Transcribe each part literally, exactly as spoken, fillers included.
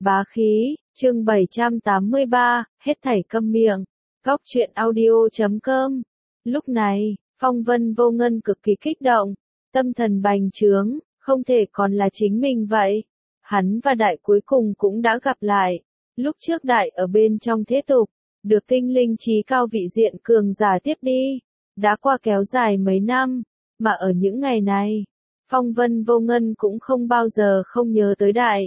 Bá khí, chương bảy trăm tám mươi ba, hết thảy câm miệng. Góc truyện audio chấm com. Lúc này, Phong Vân Vô Ngân cực kỳ kích động, tâm thần bành trướng, không thể còn là chính mình vậy. Hắn và Đại cuối cùng cũng đã gặp lại. Lúc trước Đại ở bên trong thế tục, được tinh linh trí cao vị diện cường giả tiếp đi. Đã qua kéo dài mấy năm, mà ở những ngày này, Phong Vân Vô Ngân cũng không bao giờ không nhớ tới Đại.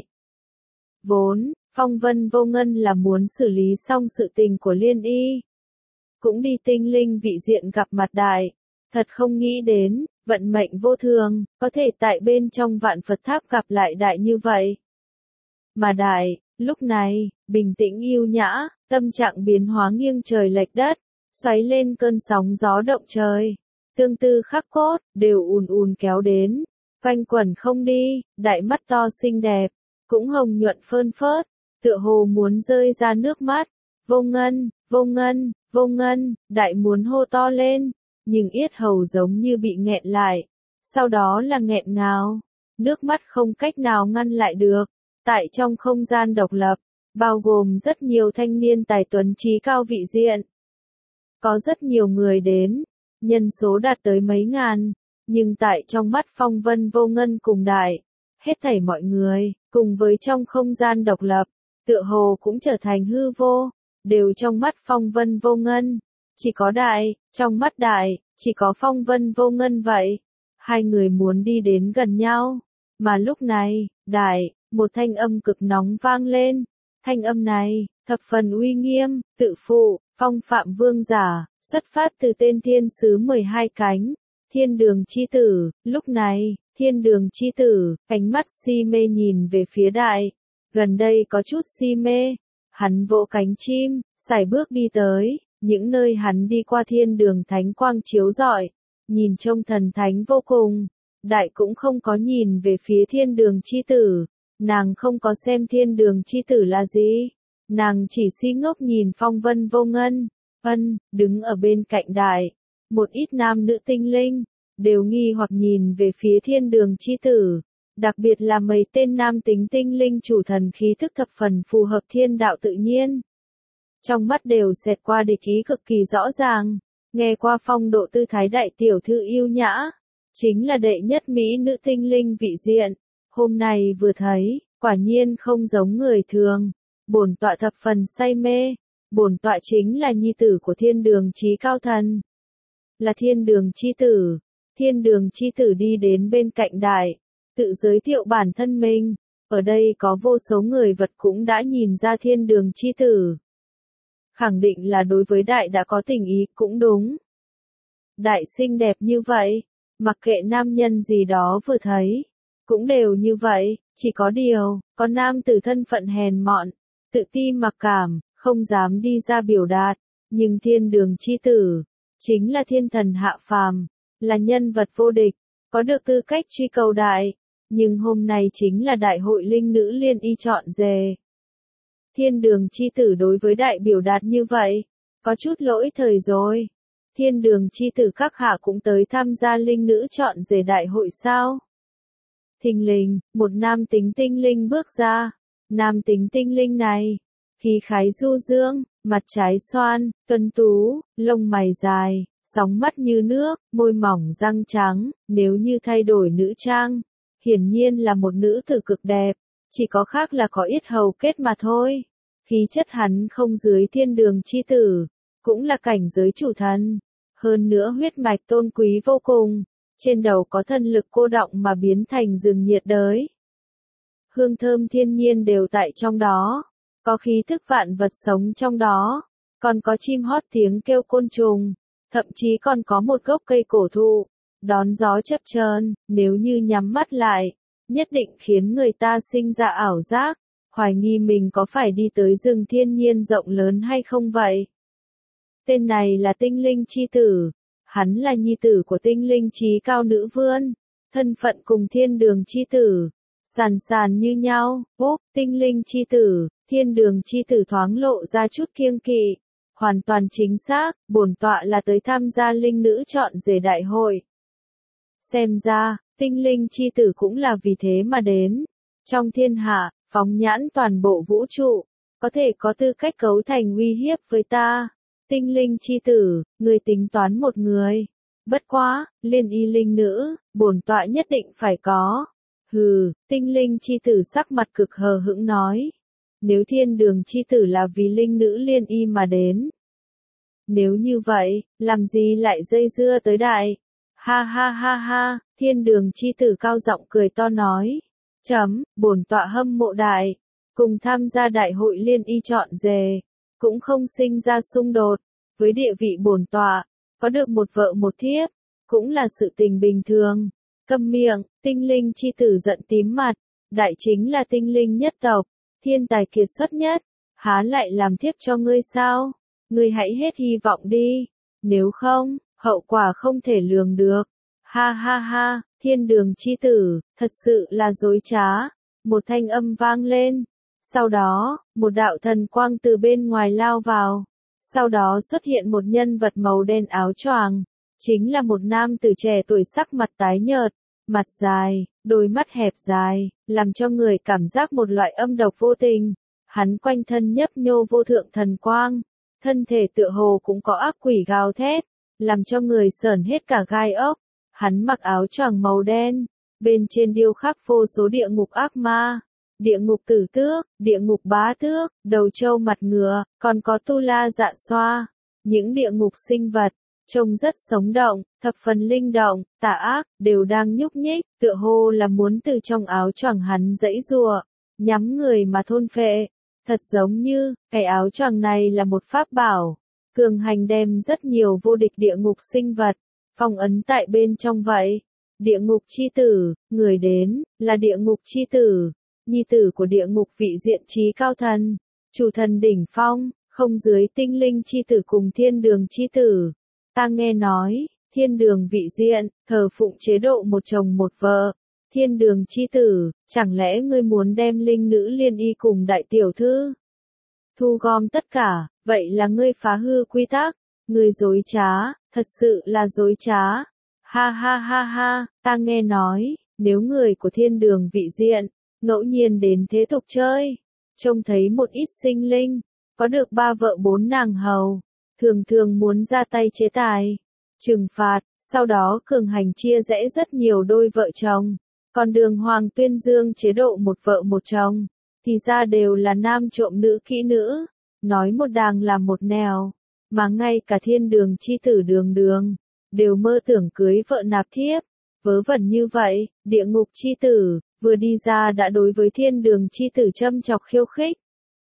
Vốn, Phong Vân Vô Ngân là muốn xử lý xong sự tình của Liên Y. Cũng đi tinh linh vị diện gặp mặt Đại. Thật không nghĩ đến, vận mệnh vô thường, có thể tại bên trong vạn Phật tháp gặp lại Đại như vậy. Mà Đại, lúc này, bình tĩnh yêu nhã, tâm trạng biến hóa nghiêng trời lệch đất, xoáy lên cơn sóng gió động trời. Tương tư khắc cốt, đều ùn ùn kéo đến, quanh quẩn không đi, Đại mắt to xinh đẹp, cũng hồng nhuận phơn phớt, tựa hồ muốn rơi ra nước mắt. Vô Ngân, Vô Ngân, Vô Ngân, Đại muốn hô to lên, nhưng yết hầu giống như bị nghẹn lại, sau đó là nghẹn ngào, nước mắt không cách nào ngăn lại được. Tại trong không gian độc lập, bao gồm rất nhiều thanh niên tài tuấn trí cao vị diện. Có rất nhiều người đến, nhân số đạt tới mấy ngàn, nhưng tại trong mắt Phong Vân Vô Ngân cùng Đại, hết thảy mọi người, cùng với trong không gian độc lập, tựa hồ cũng trở thành hư vô, đều trong mắt Phong Vân Vô Ngân. Chỉ có Đại, trong mắt Đại, chỉ có Phong Vân Vô Ngân vậy. Hai người muốn đi đến gần nhau, mà lúc này, Đại, một thanh âm cực nóng vang lên. Thanh âm này, thập phần uy nghiêm, tự phụ, phong phạm vương giả, xuất phát từ tên thiên sứ mười hai cánh, thiên đường chi tử. Lúc này, thiên đường chi tử, ánh mắt si mê nhìn về phía Đại, gần đây có chút si mê, hắn vỗ cánh chim, sải bước đi tới, những nơi hắn đi qua thiên đường thánh quang chiếu rọi, nhìn trông thần thánh vô cùng. Đại cũng không có nhìn về phía thiên đường chi tử, nàng không có xem thiên đường chi tử là gì, nàng chỉ si ngốc nhìn Phong Vân Vô Ngân. Ân, đứng ở bên cạnh Đại, một ít nam nữ tinh linh, đều nghi hoặc nhìn về phía thiên đường chi tử, đặc biệt là mấy tên nam tính tinh linh chủ thần khí thức thập phần phù hợp thiên đạo tự nhiên. Trong mắt đều xẹt qua địch ý cực kỳ rõ ràng, nghe qua phong độ tư thái Đại tiểu thư yêu nhã, chính là đệ nhất mỹ nữ tinh linh vị diện, hôm nay vừa thấy, quả nhiên không giống người thường, bổn tọa thập phần say mê, bổn tọa chính là nhi tử của thiên đường trí cao thần. Là thiên đường chi tử, thiên đường chi tử đi đến bên cạnh Đại, tự giới thiệu bản thân mình, ở đây có vô số người vật cũng đã nhìn ra thiên đường chi tử. Khẳng định là đối với Đại đã có tình ý cũng đúng. Đại xinh đẹp như vậy, mặc kệ nam nhân gì đó vừa thấy, cũng đều như vậy, chỉ có điều, có nam tử thân phận hèn mọn, tự ti mặc cảm, không dám đi ra biểu đạt, nhưng thiên đường chi tử, chính là thiên thần hạ phàm, là nhân vật vô địch, có được tư cách truy cầu Đại, nhưng hôm nay chính là đại hội linh nữ Liên Y chọn dề. Thiên đường chi tử đối với Đại biểu đạt như vậy, có chút lỗi thời rồi. Thiên đường chi tử các hạ cũng tới tham gia linh nữ chọn dề đại hội sao? Thình lình, một nam tính tinh linh bước ra. Nam tính tinh linh này, khí khái du dương, mặt trái xoan, tuấn tú, lông mày dài, sóng mắt như nước, môi mỏng răng trắng, nếu như thay đổi nữ trang, hiển nhiên là một nữ tử cực đẹp, chỉ có khác là có yết hầu kết mà thôi. Khí chất hắn không dưới thiên đường chi tử, cũng là cảnh giới chủ thần, hơn nữa huyết mạch tôn quý vô cùng, trên đầu có thân lực cô đọng mà biến thành rừng nhiệt đới. Hương thơm thiên nhiên đều tại trong đó, có khí thức vạn vật sống trong đó, còn có chim hót tiếng kêu côn trùng, thậm chí còn có một gốc cây cổ thụ, đón gió chập chờn, nếu như nhắm mắt lại, nhất định khiến người ta sinh ra ảo giác, hoài nghi mình có phải đi tới rừng thiên nhiên rộng lớn hay không vậy. Tên này là tinh linh chi tử, hắn là nhi tử của tinh linh trí cao nữ vương, thân phận cùng thiên đường chi tử, sàn sàn như nhau. Úp, tinh linh chi tử, thiên đường chi tử thoáng lộ ra chút kiêng kỵ, hoàn toàn chính xác, bổn tọa là tới tham gia linh nữ chọn dề đại hội. Xem ra, tinh linh chi tử cũng là vì thế mà đến. Trong thiên hạ, phóng nhãn toàn bộ vũ trụ, có thể có tư cách cấu thành uy hiếp với ta. Tinh linh chi tử, người tính toán một người. Bất quá, liên y linh nữ, bổn tọa nhất định phải có. Hừ, tinh linh chi tử sắc mặt cực hờ hững nói. Nếu thiên đường chi tử là vì linh nữ liên y mà đến. Nếu như vậy, làm gì lại dây dưa tới đại? Ha ha ha ha, thiên đường chi tử cao giọng cười to nói. Chấm, bổn tọa hâm mộ đại. Cùng tham gia đại hội liên y chọn rể. Cũng không sinh ra xung đột. Với địa vị bổn tọa, có được một vợ một thiếp, cũng là sự tình bình thường. Câm miệng, tinh linh chi tử giận tím mặt. Đại chính là tinh linh nhất tộc, thiên tài kiệt xuất nhất. Há lại làm thiếp cho ngươi sao? Ngươi hãy hết hy vọng đi. Nếu không, hậu quả không thể lường được. Ha ha ha, thiên đường chi tử, thật sự là dối trá. Một thanh âm vang lên. Sau đó, một đạo thần quang từ bên ngoài lao vào. Sau đó xuất hiện một nhân vật màu đen áo choàng. Chính là một nam tử trẻ tuổi sắc mặt tái nhợt, mặt dài, đôi mắt hẹp dài, làm cho người cảm giác một loại âm độc vô tình. Hắn quanh thân nhấp nhô vô thượng thần quang. Thân thể tựa hồ cũng có ác quỷ gào thét, làm cho người sởn hết cả gai ốc. Hắn mặc áo choàng màu đen, bên trên điêu khắc vô số địa ngục ác ma, địa ngục tử tước, địa ngục bá tước, đầu trâu mặt ngựa, còn có tu la dạ xoa. Những địa ngục sinh vật, trông rất sống động, thập phần linh động, tà ác, đều đang nhúc nhích, tựa hồ là muốn từ trong áo choàng hắn giãy giụa, nhắm người mà thôn phệ. Thật giống như, cái áo choàng này là một pháp bảo, cường hành đem rất nhiều vô địch địa ngục sinh vật, phong ấn tại bên trong vậy. Địa ngục chi tử, người đến, là địa ngục chi tử, nhi tử của địa ngục vị diện trí cao thần, chủ thần đỉnh phong, không dưới tinh linh chi tử cùng thiên đường chi tử. Ta nghe nói, thiên đường vị diện, thờ phụng chế độ một chồng một vợ. Thiên đường chi tử, chẳng lẽ ngươi muốn đem linh nữ liên y cùng đại tiểu thư thu gom tất cả, vậy là ngươi phá hư quy tắc, ngươi dối trá, thật sự là dối trá. Ha ha ha ha, ta nghe nói, nếu người của thiên đường vị diện, ngẫu nhiên đến thế tục chơi, trông thấy một ít sinh linh, có được ba vợ bốn nàng hầu, thường thường muốn ra tay chế tài, trừng phạt, sau đó cường hành chia rẽ rất nhiều đôi vợ chồng. Còn đường hoàng tuyên dương chế độ một vợ một chồng, thì ra đều là nam trộm nữ kỹ nữ, nói một đàng làm một nẻo, mà ngay cả thiên đường chi tử đường đường, đều mơ tưởng cưới vợ nạp thiếp, vớ vẩn như vậy, địa ngục chi tử, vừa đi ra đã đối với thiên đường chi tử châm chọc khiêu khích.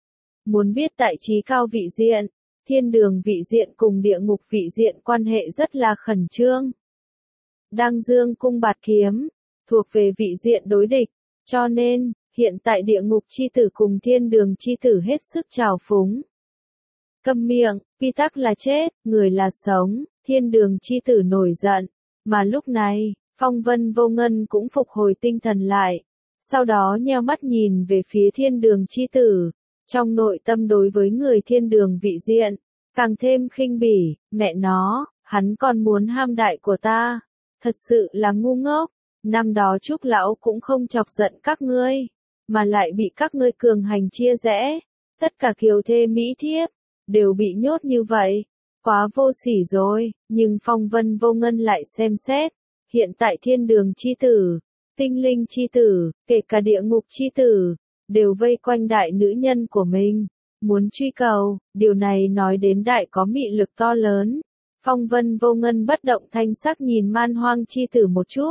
Muốn biết tại trí cao vị diện, thiên đường vị diện cùng địa ngục vị diện quan hệ rất là khẩn trương. Đang dương cung bạt kiếm, thuộc về vị diện đối địch, cho nên, hiện tại địa ngục chi tử cùng thiên đường chi tử hết sức trào phúng. Câm miệng, quy tắc là chết, người là sống, thiên đường chi tử nổi giận, mà lúc này, Phong Vân Vô Ngân cũng phục hồi tinh thần lại, sau đó nheo mắt nhìn về phía thiên đường chi tử, trong nội tâm đối với người thiên đường vị diện, càng thêm khinh bỉ, mẹ nó, hắn còn muốn ham đại của ta, thật sự là ngu ngốc. Năm đó Trúc lão cũng không chọc giận các ngươi, mà lại bị các ngươi cường hành chia rẽ, tất cả kiều thê mỹ thiếp đều bị nhốt như vậy, quá vô sỉ rồi. Nhưng Phong Vân Vô Ngân lại xem xét, hiện tại thiên đường chi tử, tinh linh chi tử, kể cả địa ngục chi tử, đều vây quanh đại nữ nhân của mình, muốn truy cầu, điều này nói đến đại có mị lực to lớn. Phong Vân Vô Ngân bất động thanh sắc nhìn Man Hoang chi tử một chút.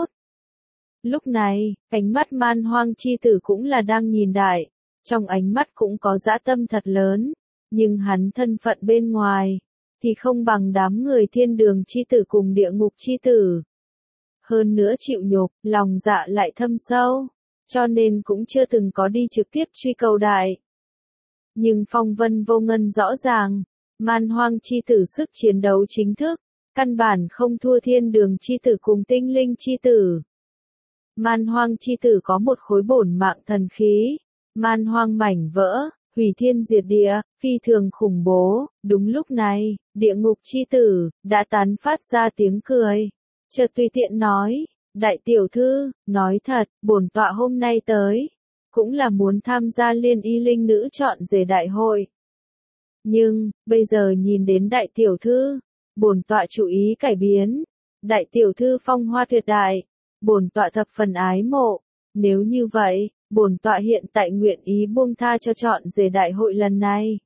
Lúc này, ánh mắt Man Hoang chi tử cũng là đang nhìn đại, trong ánh mắt cũng có dã tâm thật lớn, nhưng hắn thân phận bên ngoài, thì không bằng đám người thiên đường chi tử cùng địa ngục chi tử. Hơn nữa chịu nhục, lòng dạ lại thâm sâu, cho nên cũng chưa từng có đi trực tiếp truy cầu đại. Nhưng Phong Vân Vô Ngân rõ ràng, Man Hoang chi tử sức chiến đấu chính thức, căn bản không thua thiên đường chi tử cùng tinh linh chi tử. Man Hoang chi tử có một khối bổn mạng thần khí, Man Hoang mảnh vỡ, hủy thiên diệt địa, phi thường khủng bố. Đúng lúc này, địa ngục chi tử đã tán phát ra tiếng cười, chợt tùy tiện nói, đại tiểu thư, nói thật, bổn tọa hôm nay tới, cũng là muốn tham gia liên y linh nữ chọn rể đại hội. Nhưng, bây giờ nhìn đến đại tiểu thư, bổn tọa chủ ý cải biến. Đại tiểu thư phong hoa tuyệt đại, bổn tọa thập phần ái mộ. Nếu như vậy, bổn tọa hiện tại nguyện ý buông tha cho chọn rể đại hội lần này.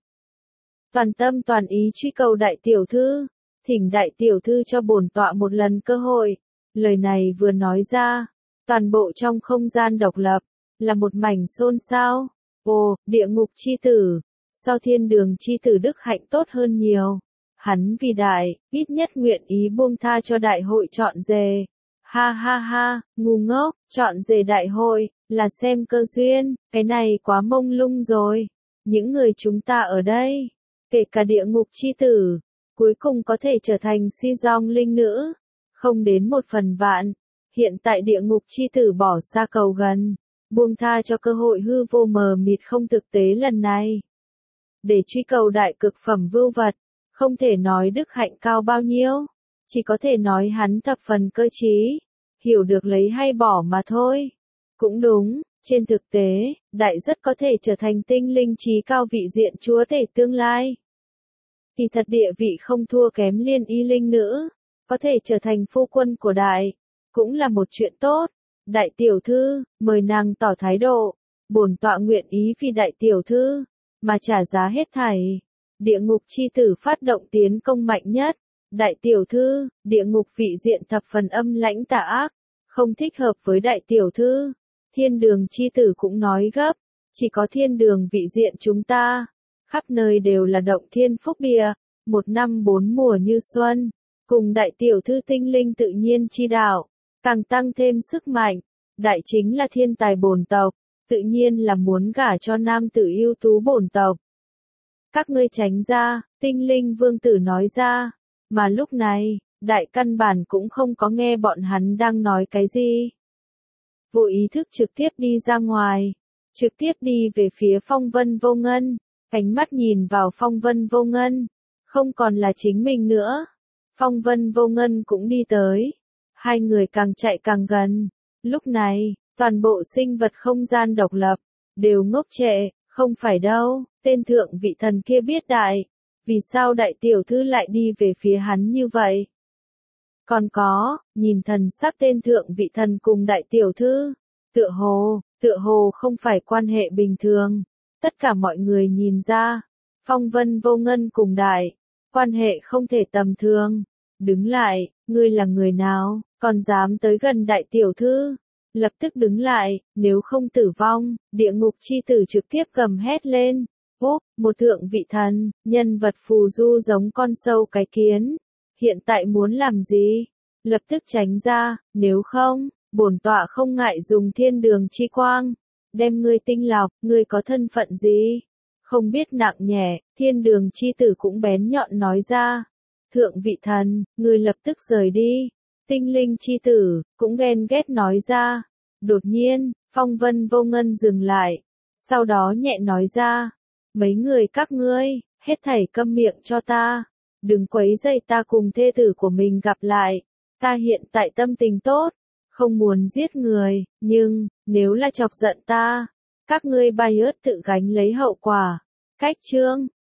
Toàn tâm toàn ý truy cầu đại tiểu thư, thỉnh đại tiểu thư cho bổn tọa một lần cơ hội. Lời này vừa nói ra, toàn bộ trong không gian độc lập, là một mảnh xôn xao. Ồ, địa ngục chi tử, so thiên đường chi tử đức hạnh tốt hơn nhiều. Hắn vì đại, ít nhất nguyện ý buông tha cho đại hội chọn rể. Ha ha ha, ngu ngốc, chọn rể đại hội, là xem cơ duyên, cái này quá mông lung rồi. Những người chúng ta ở đây, kể cả địa ngục chi tử, cuối cùng có thể trở thành si dong linh nữ, không đến một phần vạn. Hiện tại địa ngục chi tử bỏ xa cầu gần, buông tha cho cơ hội hư vô mờ mịt không thực tế lần này. Để truy cầu đại cực phẩm vưu vật, không thể nói đức hạnh cao bao nhiêu, chỉ có thể nói hắn thập phần cơ trí, hiểu được lấy hay bỏ mà thôi. Cũng đúng, trên thực tế, đại rất có thể trở thành tinh linh trí cao vị diện chúa tể tương lai. Kỳ thật địa vị không thua kém liên y linh nữ, có thể trở thành phu quân của đại, cũng là một chuyện tốt. Đại tiểu thư, mời nàng tỏ thái độ, bổn tọa nguyện ý vì đại tiểu thư, mà trả giá hết thảy. Địa ngục chi tử phát động tiến công mạnh nhất. Đại tiểu thư, địa ngục vị diện thập phần âm lãnh tà ác, không thích hợp với đại tiểu thư. Thiên đường chi tử cũng nói gấp, chỉ có thiên đường vị diện chúng ta, khắp nơi đều là động thiên phúc địa, một năm bốn mùa như xuân, cùng đại tiểu thư tinh linh tự nhiên chi đạo, càng tăng thêm sức mạnh. Đại chính là thiên tài bổn tộc, tự nhiên là muốn gả cho nam tử ưu tú bổn tộc. Các ngươi tránh ra, tinh linh vương tử nói ra, mà lúc này, đại căn bản cũng không có nghe bọn hắn đang nói cái gì. Vô ý thức trực tiếp đi ra ngoài, trực tiếp đi về phía phong vân vô ngân, ánh mắt nhìn vào phong vân vô ngân, không còn là chính mình nữa. Phong vân vô ngân cũng đi tới, hai người càng chạy càng gần. Lúc này, toàn bộ sinh vật không gian độc lập, đều ngốc trệ, không phải đâu, tên thượng vị thần kia biết đại, vì sao đại tiểu thư lại đi về phía hắn như vậy? Còn có, nhìn thần sắc tên thượng vị thần cùng đại tiểu thư, tựa hồ, tựa hồ không phải quan hệ bình thường. Tất cả mọi người nhìn ra, phong vân vô ngân cùng đại, quan hệ không thể tầm thường. Đứng lại, ngươi là người nào, còn dám tới gần đại tiểu thư? Lập tức đứng lại, nếu không tử vong. Địa ngục chi tử trực tiếp cầm hét lên. Úp, một thượng vị thần, nhân vật phù du giống con sâu cái kiến. Hiện tại muốn làm gì? Lập tức tránh ra, nếu không, bổn tọa không ngại dùng thiên đường chi quang. Đem ngươi tinh lọc, ngươi có thân phận gì? Không biết nặng nhẹ, thiên đường chi tử cũng bén nhọn nói ra. Thượng vị thần, ngươi lập tức rời đi. Tinh linh chi tử, cũng ghen ghét nói ra. Đột nhiên, phong vân vô ngân dừng lại. Sau đó nhẹ nói ra. Mấy người các ngươi, hết thảy câm miệng cho ta. Đừng quấy rầy ta cùng thê tử của mình gặp lại. Ta hiện tại tâm tình tốt, không muốn giết người, nhưng, nếu là chọc giận ta, các ngươi bay ớt tự gánh lấy hậu quả. Cách chương